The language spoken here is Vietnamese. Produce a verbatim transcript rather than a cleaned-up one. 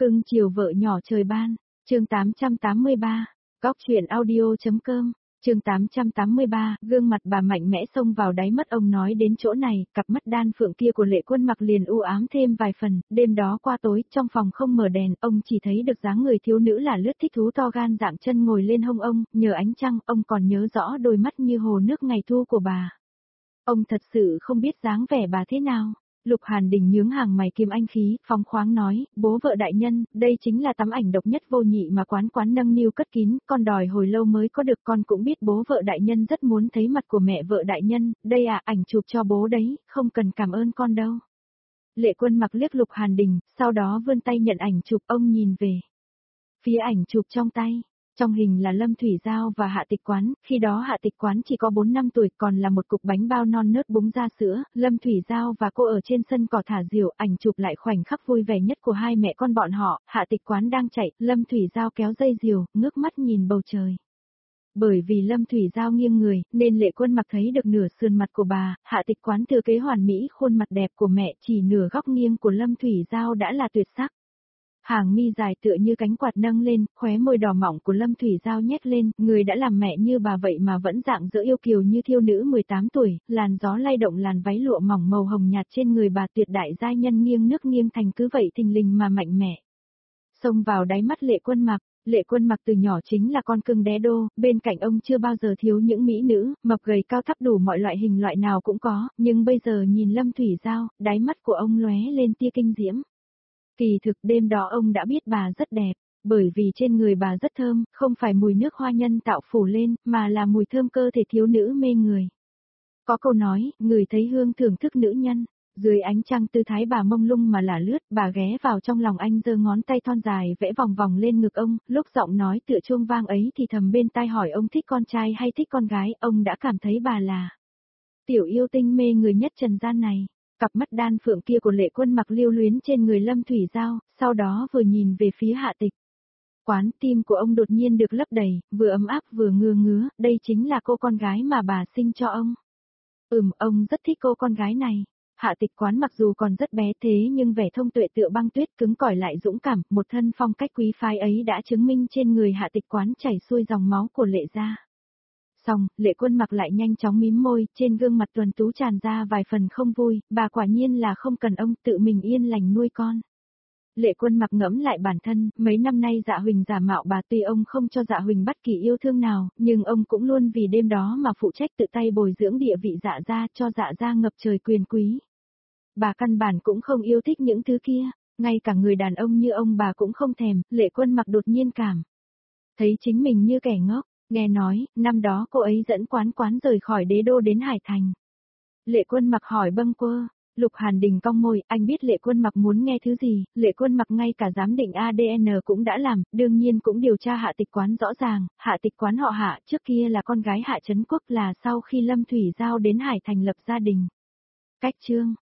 Cưng chiều vợ nhỏ trời ban, chương tám trăm tám mươi ba, góc chuyện audio.com, chương tám trăm tám mươi ba, gương mặt bà mạnh mẽ xông vào đáy mắt ông nói đến chỗ này, cặp mắt đan phượng kia của Lệ Quân Mặc liền u ám thêm vài phần, đêm đó qua tối, trong phòng không mở đèn, ông chỉ thấy được dáng người thiếu nữ là lướt thích thú to gan dạng chân ngồi lên hông ông, nhờ ánh trăng, ông còn nhớ rõ đôi mắt như hồ nước ngày thu của bà. Ông thật sự không biết dáng vẻ bà thế nào. Lục Hàn Đình nhướng hàng mày kiềm anh khí, phóng khoáng nói, bố vợ đại nhân, đây chính là tấm ảnh độc nhất vô nhị mà quán quán nâng niu cất kín, con đòi hồi lâu mới có được, con cũng biết bố vợ đại nhân rất muốn thấy mặt của mẹ vợ đại nhân, đây à, ảnh chụp cho bố đấy, không cần cảm ơn con đâu. Lệ Quân Mặc liếc Lục Hàn Đình, sau đó vươn tay nhận ảnh chụp, ông nhìn về phía ảnh chụp trong tay. Trong hình là Lâm Thủy Giao và Hạ Tịch Quán, khi đó Hạ Tịch Quán chỉ có bốn năm tuổi, còn là một cục bánh bao non nớt búng ra sữa, Lâm Thủy Giao và cô ở trên sân cỏ thả diều, ảnh chụp lại khoảnh khắc vui vẻ nhất của hai mẹ con bọn họ, Hạ Tịch Quán đang chạy, Lâm Thủy Giao kéo dây diều, ngước mắt nhìn bầu trời. Bởi vì Lâm Thủy Giao nghiêng người, nên Lệ Quân Mặc thấy được nửa sườn mặt của bà, Hạ Tịch Quán thừa kế hoàn mỹ khuôn mặt đẹp của mẹ, chỉ nửa góc nghiêng của Lâm Thủy Giao đã là tuyệt sắc. Hàng mi dài tựa như cánh quạt nâng lên, khóe môi đỏ mọng của Lâm Thủy Giao nhếch lên, người đã làm mẹ như bà vậy mà vẫn dạng dỡ yêu kiều như thiêu nữ mười tám tuổi, làn gió lay động làn váy lụa mỏng màu hồng nhạt trên người bà, tuyệt đại giai nhân nghiêng nước nghiêng thành cứ vậy thình lình mà mạnh mẽ. Xông vào đáy mắt Lệ Quân Mặc, Lệ Quân Mặc từ nhỏ chính là con cưng đé đô, bên cạnh ông chưa bao giờ thiếu những mỹ nữ, mập gầy cao thấp đủ mọi loại hình loại nào cũng có, nhưng bây giờ nhìn Lâm Thủy Giao, đáy mắt của ông lóe lên tia kinh diễm. Kỳ thực đêm đó ông đã biết bà rất đẹp, bởi vì trên người bà rất thơm, không phải mùi nước hoa nhân tạo phủ lên, mà là mùi thơm cơ thể thiếu nữ mê người. Có câu nói, người thấy hương thưởng thức nữ nhân, dưới ánh trăng tư thái bà mông lung mà lả lướt, bà ghé vào trong lòng anh giơ ngón tay thon dài vẽ vòng vòng lên ngực ông, lúc giọng nói tựa chuông vang ấy thì thầm bên tai hỏi ông thích con trai hay thích con gái, ông đã cảm thấy bà là tiểu yêu tinh mê người nhất trần gian này. Cặp mắt đan phượng kia của Lệ Quân Mặc lưu luyến trên người Lâm Thủy Giao, sau đó vừa nhìn về phía Hạ Tịch Quán, tim của ông đột nhiên được lấp đầy, vừa ấm áp vừa ngứa ngứa, đây chính là cô con gái mà bà sinh cho ông. Ừm, ông rất thích cô con gái này. Hạ Tịch Quán mặc dù còn rất bé thế nhưng vẻ thông tuệ tựa băng tuyết, cứng cỏi lại dũng cảm, một thân phong cách quý phái ấy đã chứng minh trên người Hạ Tịch Quán chảy xuôi dòng máu của Lệ gia. Xong, Lệ Quân Mặc lại nhanh chóng mím môi, trên gương mặt tuấn tú tràn ra vài phần không vui, bà quả nhiên là không cần ông, tự mình yên lành nuôi con. Lệ Quân Mặc ngẫm lại bản thân, mấy năm nay Dạ Huỳnh giả mạo bà, tuy ông không cho Dạ Huỳnh bất kỳ yêu thương nào, nhưng ông cũng luôn vì đêm đó mà phụ trách tự tay bồi dưỡng địa vị Dạ gia, cho Dạ gia ngập trời quyền quý. Bà căn bản cũng không yêu thích những thứ kia, ngay cả người đàn ông như ông bà cũng không thèm. Lệ Quân Mặc đột nhiên cảm thấy chính mình như kẻ ngốc. Nghe nói, năm đó cô ấy dẫn quán quán rời khỏi đế đô đến Hải Thành. Lệ Quân Mặc hỏi bâng quơ. Lục Hàn Đình cong môi, anh biết Lệ Quân Mặc muốn nghe thứ gì, Lệ Quân Mặc ngay cả giám định a đê en cũng đã làm, đương nhiên cũng điều tra Hạ Tịch Quán rõ ràng, Hạ Tịch Quán họ Hạ, trước kia là con gái Hạ Trấn Quốc, là sau khi Lâm Thủy Giao đến Hải Thành lập gia đình. Cách chương